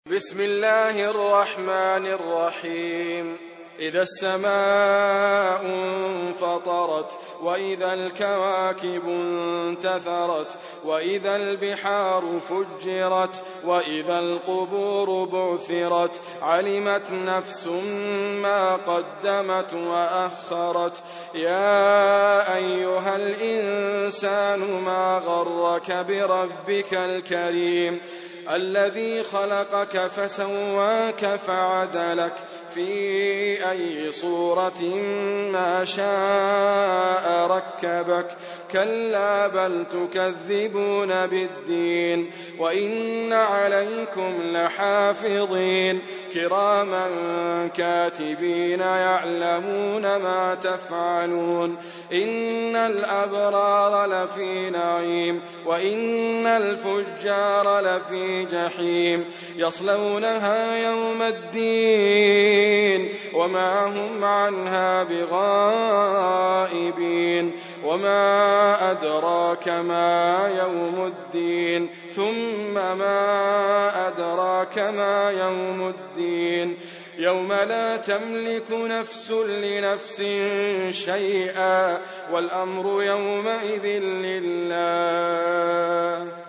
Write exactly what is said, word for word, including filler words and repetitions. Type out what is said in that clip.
بسم الله الرحمن الرحيم. إذا السماء انفطرت وإذا الكواكب انتثرت وإذا البحار فجرت وإذا القبور بعثرت علمت نفس ما قدمت وأخرت. يا أيها الإنسان ما غرك بربك الكريم الذي خلقك فسواك فعدلك في أي صورة ما شاء ركبك. كلا بل تكذبون بالدين وإن عليكم لحافظين كراما كاتبين يعلمون ما تفعلون. إن الأبرار لفي نعيم وإن الفجار لفي جحيم يصلونها يوم الدين وما هم عنها بغائبين. وما أدراك ما يوم الدين ثم ما أدراك ما يوم الدين يوم لا تملك نفس لنفس شيئا والأمر يومئذ لله.